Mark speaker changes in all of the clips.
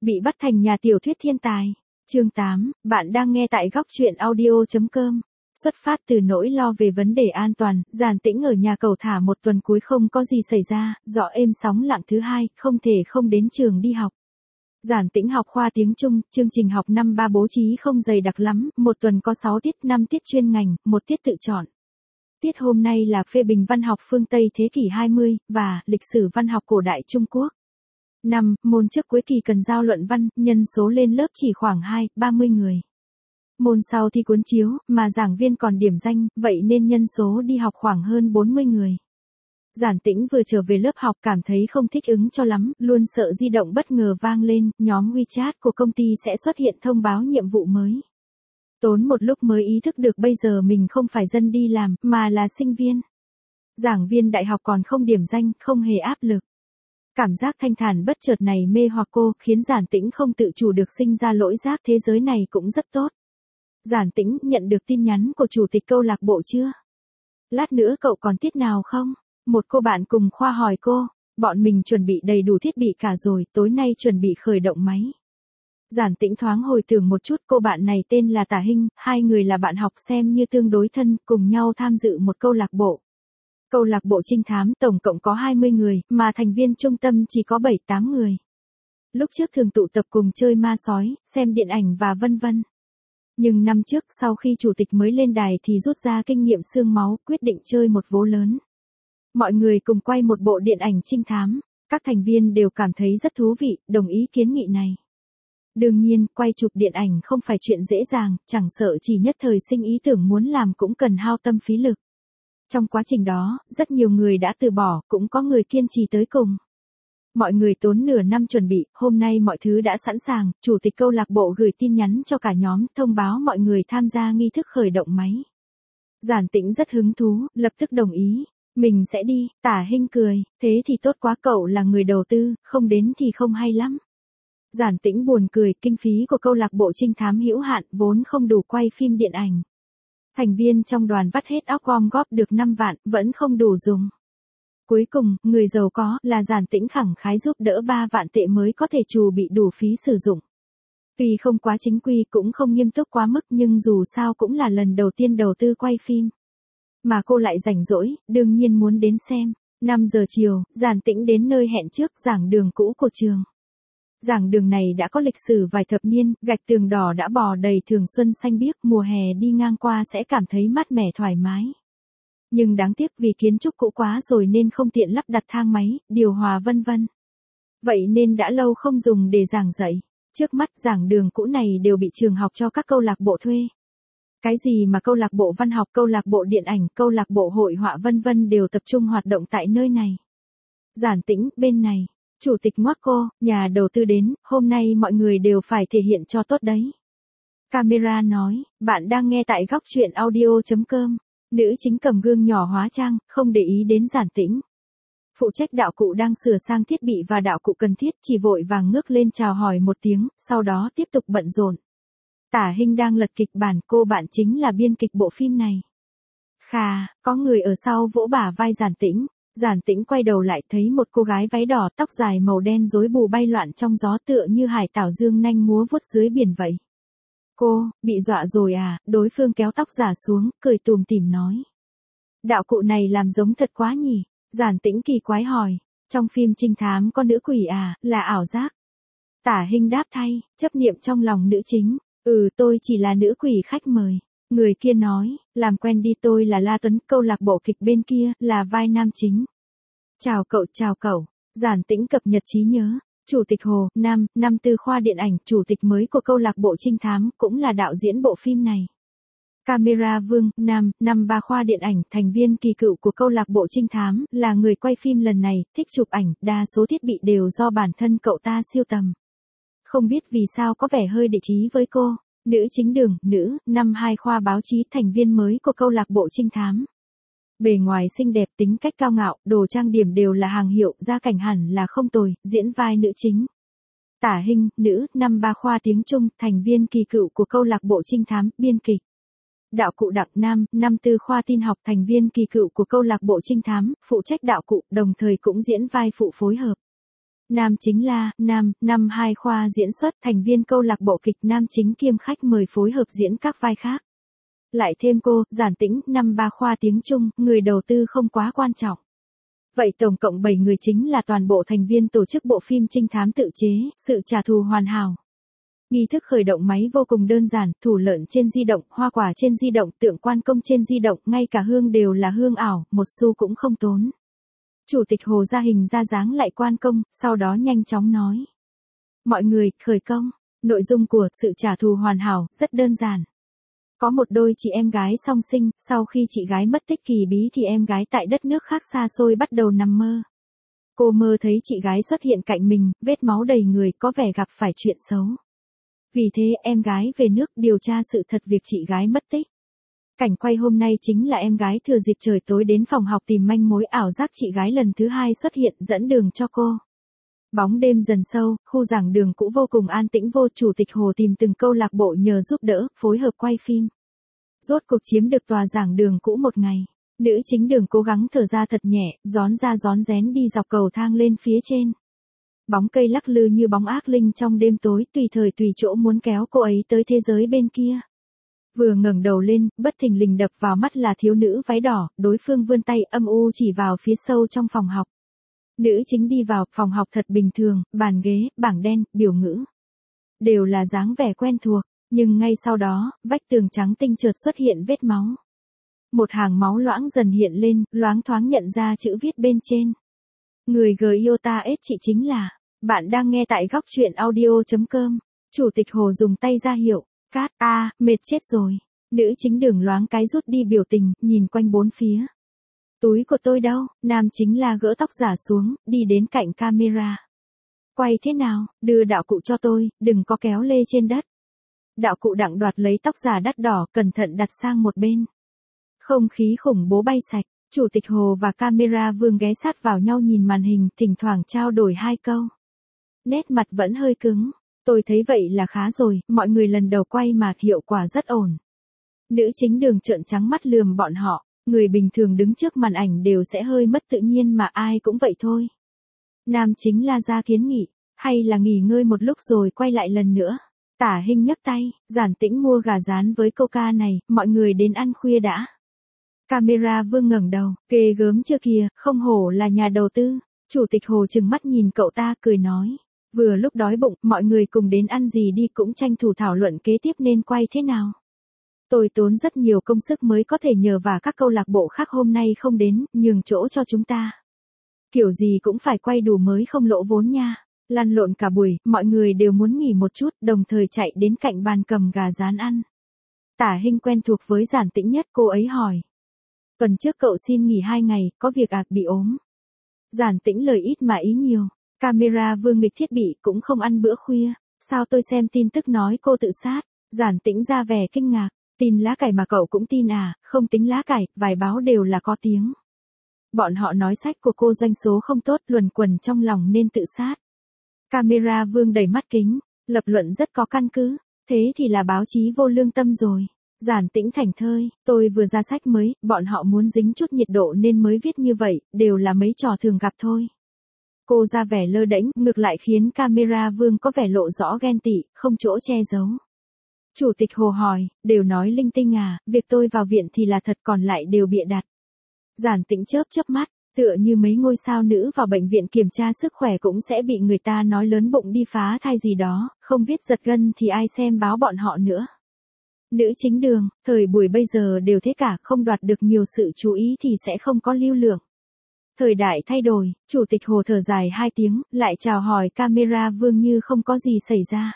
Speaker 1: Bị bắt thành nhà tiểu thuyết thiên tài. Chương 8, bạn đang nghe tại góc truyện audio.com. Xuất phát từ nỗi lo về vấn đề an toàn, Giản Tĩnh ở nhà cầu thả một tuần cuối không có gì xảy ra, gió êm sóng lặng thứ hai, không thể không đến trường đi học. Giản Tĩnh học khoa tiếng Trung, chương trình học năm 3 bố trí không dày đặc lắm, một tuần có 6 tiết, 5 tiết chuyên ngành, một tiết tự chọn. Tiết hôm nay là phê bình văn học phương Tây thế kỷ 20, và lịch sử văn học cổ đại Trung Quốc. Môn trước cuối kỳ cần giao luận văn, nhân số lên lớp chỉ khoảng 30 người. Môn sau thi cuốn chiếu, mà giảng viên còn điểm danh, vậy nên nhân số đi học khoảng hơn 40 người. Giản Tĩnh vừa trở về lớp học cảm thấy không thích ứng cho lắm, luôn sợ di động bất ngờ vang lên, nhóm WeChat của công ty sẽ xuất hiện thông báo nhiệm vụ mới. Tốn một lúc mới ý thức được bây giờ mình không phải dân đi làm, mà là sinh viên. Giảng viên đại học còn không điểm danh, không hề áp lực. Cảm giác thanh thản bất chợt này mê hoặc cô, khiến Giản Tĩnh không tự chủ được sinh ra lỗi giác thế giới này cũng rất tốt. Giản Tĩnh nhận được tin nhắn của chủ tịch câu lạc bộ chưa? Lát nữa cậu còn tiết nào không? Một cô bạn cùng khoa hỏi cô. Bọn mình chuẩn bị đầy đủ thiết bị cả rồi, tối nay chuẩn bị khởi động máy. Giản Tĩnh thoáng hồi tưởng một chút, cô bạn này tên là Tả Hinh, hai người là bạn học xem như tương đối thân, cùng nhau tham dự một câu lạc bộ. Câu lạc bộ trinh thám tổng cộng có 20 người, mà thành viên trung tâm chỉ có 7-8 người. Lúc trước thường tụ tập cùng chơi ma sói, xem điện ảnh và vân vân. Nhưng năm trước sau khi chủ tịch mới lên đài thì rút ra kinh nghiệm xương máu, quyết định chơi một vố lớn. Mọi người cùng quay một bộ điện ảnh trinh thám, các thành viên đều cảm thấy rất thú vị, đồng ý kiến nghị này. Đương nhiên, quay chụp điện ảnh không phải chuyện dễ dàng, chẳng sợ chỉ nhất thời sinh ý tưởng muốn làm cũng cần hao tâm phí lực. Trong quá trình đó, rất nhiều người đã từ bỏ, cũng có người kiên trì tới cùng. Mọi người tốn nửa năm chuẩn bị, hôm nay mọi thứ đã sẵn sàng, chủ tịch câu lạc bộ gửi tin nhắn cho cả nhóm, thông báo mọi người tham gia nghi thức khởi động máy. Giản Tĩnh rất hứng thú, lập tức đồng ý. Mình sẽ đi, Tả Hinh cười, thế thì tốt quá, cậu là người đầu tư, không đến thì không hay lắm. Giản Tĩnh buồn cười, kinh phí của câu lạc bộ trinh thám hữu hạn vốn không đủ quay phim điện ảnh. Thành viên trong đoàn vắt hết óc gom góp được 5 vạn, vẫn không đủ dùng. Cuối cùng, người giàu có là Giản Tĩnh khẳng khái giúp đỡ 3 vạn tệ mới có thể trù bị đủ phí sử dụng. Tuy không quá chính quy cũng không nghiêm túc quá mức nhưng dù sao cũng là lần đầu tiên đầu tư quay phim. Mà cô lại rảnh rỗi, đương nhiên muốn đến xem. 5 giờ chiều, Giản Tĩnh đến nơi hẹn trước, giảng đường cũ của trường. Giảng đường này đã có lịch sử vài thập niên, gạch tường đỏ đã bò đầy, thường xuân xanh biếc, mùa hè đi ngang qua sẽ cảm thấy mát mẻ thoải mái. Nhưng đáng tiếc vì kiến trúc cũ quá rồi nên không tiện lắp đặt thang máy, điều hòa vân vân. Vậy nên đã lâu không dùng để giảng dạy. Trước mắt giảng đường cũ này đều bị trường học cho các câu lạc bộ thuê. Cái gì mà câu lạc bộ văn học, câu lạc bộ điện ảnh, câu lạc bộ hội họa vân vân đều tập trung hoạt động tại nơi này. Giản Tĩnh, bên này. Chủ tịch ngoác cô, nhà đầu tư đến, hôm nay mọi người đều phải thể hiện cho tốt đấy. Camera nói, bạn đang nghe tại góc truyện audio.com. Nữ chính cầm gương nhỏ hóa trang, không để ý đến Giản Tĩnh. Phụ trách đạo cụ đang sửa sang thiết bị và đạo cụ cần thiết, chỉ vội vàng ngước lên chào hỏi một tiếng, sau đó tiếp tục bận rộn. Tả Hinh đang lật kịch bản, cô bạn chính là biên kịch bộ phim này. Khà, có người ở sau vỗ bả vai Giản Tĩnh. Giản Tĩnh quay đầu lại thấy một cô gái váy đỏ, tóc dài màu đen rối bù bay loạn trong gió tựa như hải tảo dương nanh múa vuốt dưới biển vậy. Cô, bị dọa rồi à? Đối phương kéo tóc giả xuống, cười tùm tìm nói. Đạo cụ này làm giống thật quá nhỉ? Giản Tĩnh kỳ quái hỏi. Trong phim trinh thám có nữ quỷ à, là ảo giác? Tả Hinh đáp thay, chấp niệm trong lòng nữ chính. Tôi chỉ là nữ quỷ khách mời. Người kia nói, làm quen đi, tôi là La Tuấn, câu lạc bộ kịch bên kia, là vai nam chính. Chào cậu. Giản Tĩnh cập nhật trí nhớ. Chủ tịch Hồ, năm tư khoa điện ảnh, chủ tịch mới của câu lạc bộ trinh thám, cũng là đạo diễn bộ phim này. Camera Vương, năm 3 khoa điện ảnh, thành viên kỳ cựu của câu lạc bộ trinh thám, là người quay phim lần này, thích chụp ảnh, đa số thiết bị đều do bản thân cậu ta siêu tầm. Không biết vì sao có vẻ hơi địch ý với cô. Nữ chính Đường, năm 2 khoa báo chí, thành viên mới của câu lạc bộ trinh thám. Bề ngoài xinh đẹp, tính cách cao ngạo, đồ trang điểm đều là hàng hiệu, gia cảnh hẳn là không tồi, diễn vai nữ chính. Tả Hinh, năm 3 khoa tiếng Trung, thành viên kỳ cựu của câu lạc bộ trinh thám, biên kịch. Đạo cụ Đặng Nam, năm 4 khoa tin học, thành viên kỳ cựu của câu lạc bộ trinh thám, phụ trách đạo cụ, đồng thời cũng diễn vai phụ phối hợp. Nam chính là, năm 2 khoa diễn xuất, thành viên câu lạc bộ kịch nam chính kiêm khách mời phối hợp diễn các vai khác. Lại thêm cô, Giản Tĩnh, năm 3 khoa tiếng Trung, người đầu tư không quá quan trọng. Vậy tổng cộng 7 người chính là toàn bộ thành viên tổ chức bộ phim trinh thám tự chế, Sự trả thù hoàn hảo. Nghi thức khởi động máy vô cùng đơn giản, thủ lợn trên di động, hoa quả trên di động, tượng quan công trên di động, ngay cả hương đều là hương ảo, một xu cũng không tốn. Chủ tịch Hồ ra hình ra dáng lại quan công, sau đó nhanh chóng nói. Mọi người, khởi công. Nội dung của Sự trả thù hoàn hảo, rất đơn giản. Có một đôi chị em gái song sinh, sau khi chị gái mất tích kỳ bí thì em gái tại đất nước khác xa xôi bắt đầu nằm mơ. Cô mơ thấy chị gái xuất hiện cạnh mình, vết máu đầy người, có vẻ gặp phải chuyện xấu. Vì thế em gái về nước điều tra sự thật việc chị gái mất tích. Cảnh quay hôm nay chính là em gái thừa dịp trời tối đến phòng học tìm manh mối, ảo giác chị gái lần thứ 2 xuất hiện dẫn đường cho cô. Bóng đêm dần sâu, khu giảng đường cũ vô cùng an tĩnh, vô chủ tịch Hồ tìm từng câu lạc bộ nhờ giúp đỡ, phối hợp quay phim. Rốt cuộc chiếm được tòa giảng đường cũ một ngày. Nữ chính Đường cố gắng thở ra thật nhẹ, rón ra rón rén đi dọc cầu thang lên phía trên. Bóng cây lắc lư như bóng ác linh trong đêm tối, tùy thời tùy chỗ muốn kéo cô ấy tới thế giới bên kia. Vừa ngẩng đầu lên, bất thình lình đập vào mắt là thiếu nữ váy đỏ, đối phương vươn tay âm u chỉ vào phía sâu trong phòng học. Nữ chính đi vào, phòng học thật bình thường, bàn ghế, bảng đen, biểu ngữ. Đều là dáng vẻ quen thuộc, nhưng ngay sau đó, vách tường trắng tinh chợt xuất hiện vết máu. Một hàng máu loãng dần hiện lên, loáng thoáng nhận ra chữ viết bên trên. Người Giota S chị chính là, bạn đang nghe tại góc truyện audio.com. Chủ tịch Hồ dùng tay ra hiệu, cát, mệt chết rồi. Nữ chính Đường loáng cái rút đi biểu tình, nhìn quanh bốn phía. Túi của tôi đâu? Nam chính là gỡ tóc giả xuống, đi đến cạnh camera. Quay thế nào, đưa đạo cụ cho tôi, đừng có kéo lê trên đất. Đạo cụ Đặng đoạt lấy tóc giả đắt đỏ, cẩn thận đặt sang một bên. Không khí khủng bố bay sạch, Chủ tịch Hồ và camera vương ghé sát vào nhau nhìn màn hình, thỉnh thoảng trao đổi hai câu. Nét mặt vẫn hơi cứng. Tôi thấy vậy là khá rồi, mọi người lần đầu quay mà hiệu quả rất ổn. Nữ chính Đường trợn trắng mắt lườm bọn họ, người bình thường đứng trước màn ảnh đều sẽ hơi mất tự nhiên mà ai cũng vậy thôi. Nam chính La ra kiến nghị, hay là nghỉ ngơi một lúc rồi quay lại lần nữa. Tả Hinh nhấc tay, Giản Tĩnh mua gà rán với coca này, mọi người đến ăn khuya đã. Camera vương ngẩng đầu, ghê gớm chưa kìa, không hổ là nhà đầu tư. Chủ tịch Hồ trừng mắt nhìn cậu ta cười nói. Vừa lúc đói bụng, mọi người cùng đến ăn gì đi, cũng tranh thủ thảo luận kế tiếp nên quay thế nào. Tôi tốn rất nhiều công sức mới có thể nhờ và các câu lạc bộ khác hôm nay không đến, nhường chỗ cho chúng ta. Kiểu gì cũng phải quay đủ mới không lỗ vốn nha. Lăn lộn cả buổi, mọi người đều muốn nghỉ một chút, đồng thời chạy đến cạnh bàn cầm gà rán ăn. Tả Hinh quen thuộc với Giản Tĩnh nhất, cô ấy hỏi. Tuần trước cậu xin nghỉ 2 ngày, có việc bị ốm. Giản Tĩnh lời ít mà ý nhiều. Camera vương nghịch thiết bị, cũng không ăn bữa khuya. Sao tôi xem tin tức nói cô tự sát? Giản Tĩnh ra vẻ kinh ngạc. Tin lá cải mà cậu cũng tin à? Không tính lá cải, vài báo đều là có tiếng. Bọn họ nói sách của cô doanh số không tốt, luẩn quẩn trong lòng nên tự sát. Camera vương đầy mắt kính, lập luận rất có căn cứ. Thế thì là báo chí vô lương tâm rồi. Giản Tĩnh thảnh thơi, tôi vừa ra sách mới, bọn họ muốn dính chút nhiệt độ nên mới viết như vậy, đều là mấy trò thường gặp thôi. Cô ra vẻ lơ đễnh, ngược lại khiến camera vương có vẻ lộ rõ ghen tị, không chỗ che giấu. Chủ tịch Hồ hỏi, đều nói linh tinh à, việc tôi vào viện thì là thật, còn lại đều bịa đặt. Giản Tĩnh chớp chớp mắt, tựa như mấy ngôi sao nữ vào bệnh viện kiểm tra sức khỏe cũng sẽ bị người ta nói lớn bụng đi phá thai gì đó, không viết giật gân thì ai xem báo bọn họ nữa. Nữ chính Đường, thời buổi bây giờ đều thế cả, không đoạt được nhiều sự chú ý thì sẽ không có lưu lượng. Thời đại thay đổi, Chủ tịch Hồ thở dài 2 tiếng, lại chào hỏi camera vương như không có gì xảy ra.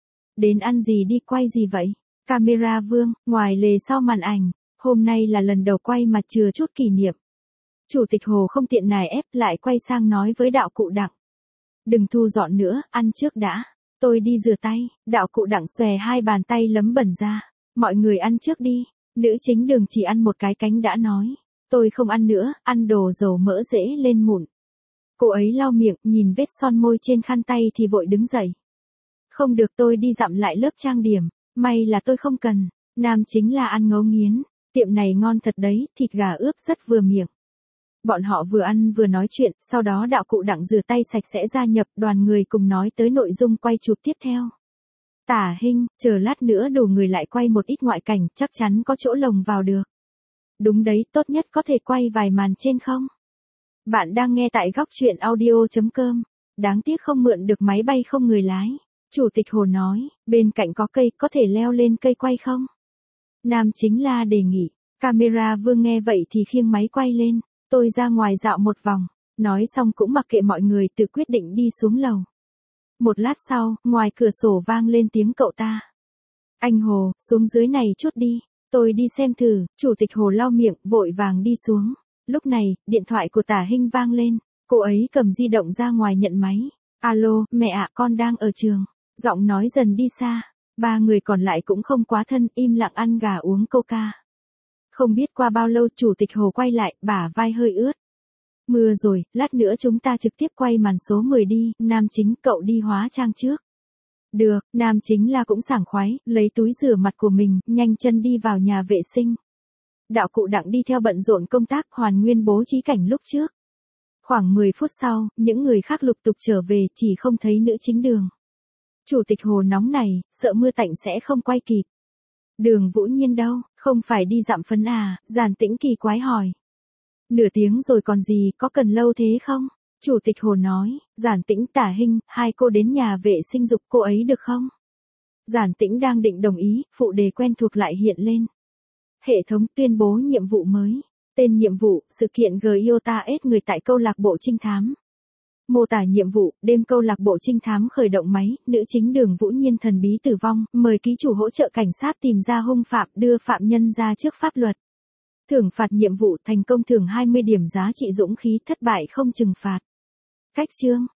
Speaker 1: Đến ăn gì đi, quay gì vậy? Camera vương, ngoài lề sau màn ảnh, hôm nay là lần đầu quay mà chừa chút kỷ niệm. Chủ tịch Hồ không tiện nài ép, lại quay sang nói với đạo cụ Đặng. Đừng thu dọn nữa, ăn trước đã. Tôi đi rửa tay. Đạo cụ Đặng xòe 2 bàn tay lấm bẩn ra. Mọi người ăn trước đi. Nữ chính Đường chỉ ăn một cái cánh đã nói. Tôi không ăn nữa, ăn đồ dầu mỡ dễ lên mụn. Cô ấy lau miệng, nhìn vết son môi trên khăn tay thì vội đứng dậy. Không được, tôi đi dặm lại lớp trang điểm. May là tôi không cần. Nam chính là ăn ngấu nghiến. Tiệm này ngon thật đấy, thịt gà ướp rất vừa miệng. Bọn họ vừa ăn vừa nói chuyện, sau đó đạo cụ Đặng rửa tay sạch sẽ gia nhập, đoàn người cùng nói tới nội dung quay chụp tiếp theo. Tả Hinh, chờ lát nữa đủ người lại quay một ít ngoại cảnh, chắc chắn có chỗ lồng vào được. Đúng đấy, tốt nhất có thể quay vài màn trên không? Bạn đang nghe tại góc chuyện audio.com. Đáng tiếc không mượn được máy bay không người lái. Chủ tịch Hồ nói, bên cạnh có cây, có thể leo lên cây quay không? Nam Chính La đề nghị. Camera Vương nghe vậy thì khiêng máy quay lên. Tôi ra ngoài dạo một vòng. Nói xong cũng mặc kệ mọi người, tự quyết định đi xuống lầu. Một lát sau, ngoài cửa sổ vang lên tiếng cậu ta. Anh Hồ, xuống dưới này chút đi. Tôi đi xem thử. Chủ tịch Hồ lau miệng, vội vàng đi xuống. Lúc này, điện thoại của Tả Hinh vang lên. Cô ấy cầm di động ra ngoài nhận máy. Alo, mẹ ạ, con đang ở trường. Giọng nói dần đi xa. Ba người còn lại cũng không quá thân, im lặng ăn gà uống coca. Không biết qua bao lâu Chủ tịch Hồ quay lại, bả vai hơi ướt. Mưa rồi, lát nữa chúng ta trực tiếp quay màn số 10 đi. Nam Chính, cậu đi hóa trang trước. Được, Nam Chính là cũng sảng khoái, lấy túi rửa mặt của mình, nhanh chân đi vào nhà vệ sinh. Đạo cụ Đặng đi theo bận rộn công tác hoàn nguyên bố trí cảnh lúc trước. Khoảng 10 phút sau, những người khác lục tục trở về, chỉ không thấy nữ chính Đường. Chủ tịch Hồ nóng này, sợ mưa tạnh sẽ không quay kịp. Đường Vũ Nhiên đâu, không phải đi dặm phấn à? Giản Tĩnh kỳ quái hỏi. Nửa tiếng rồi còn gì, có cần lâu thế không? Chủ tịch Hồ nói. Giản Tĩnh, Tả Hinh, hai cô đến nhà vệ sinh giục cô ấy được không? Giản Tĩnh đang định đồng ý, phụ đề quen thuộc lại hiện lên. Hệ thống tuyên bố nhiệm vụ mới. Tên nhiệm vụ, sự kiện Giota S người tại câu lạc bộ trinh thám. Mô tả nhiệm vụ, đêm câu lạc bộ trinh thám khởi động máy, nữ chính Đường Vũ Nhiên thần bí tử vong, mời ký chủ hỗ trợ cảnh sát tìm ra hung phạm, đưa phạm nhân ra trước pháp luật. Thưởng phạt nhiệm vụ, thành công thưởng 20 điểm giá trị dũng khí, thất bại không trừng phạt. Cách chương.